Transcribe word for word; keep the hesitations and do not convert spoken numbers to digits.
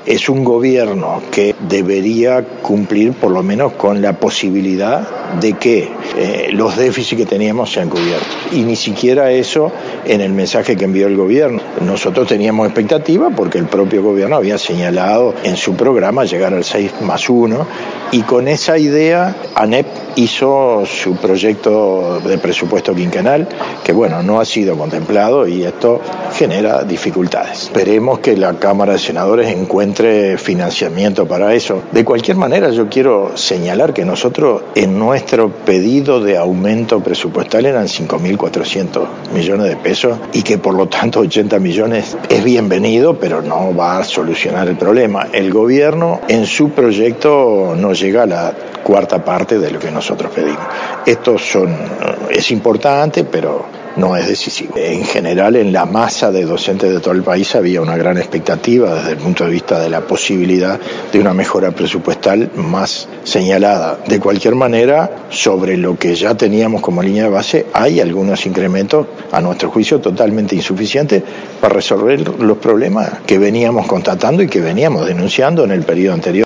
es un gobierno que debería cumplir por lo menos con la posibilidad de que eh, los déficits que teníamos sean cubiertos. Y ni siquiera eso en el mensaje que envió el gobierno. Nosotros teníamos expectativa porque el propio gobierno había señalado en su programa llegar al seis más uno, y con esa idea ANEP hizo su proyecto de presupuesto quinquenal, que bueno, no ha sido contemplado y esto genera dificultades. Esperemos que la Cámara de Senadores encuentre financiamiento para eso. De cualquier manera, yo quiero señalar que nosotros en nuestro pedido de aumento presupuestal eran cinco mil cuatrocientos millones de pesos y que por lo tanto ochenta millones es bienvenido, pero no va a solucionar el problema. El gobierno en su proyecto no llega a la cuarta parte de lo que nosotros pedimos. Esto son, es importante, pero no es decisivo. En general, en la masa de docentes de todo el país había una gran expectativa desde el punto de vista de la posibilidad de una mejora presupuestal más señalada. De cualquier manera, sobre lo que ya teníamos como línea de base, hay algunos incrementos, a nuestro juicio, totalmente insuficientes para resolver los problemas que veníamos constatando y que veníamos denunciando en el periodo anterior.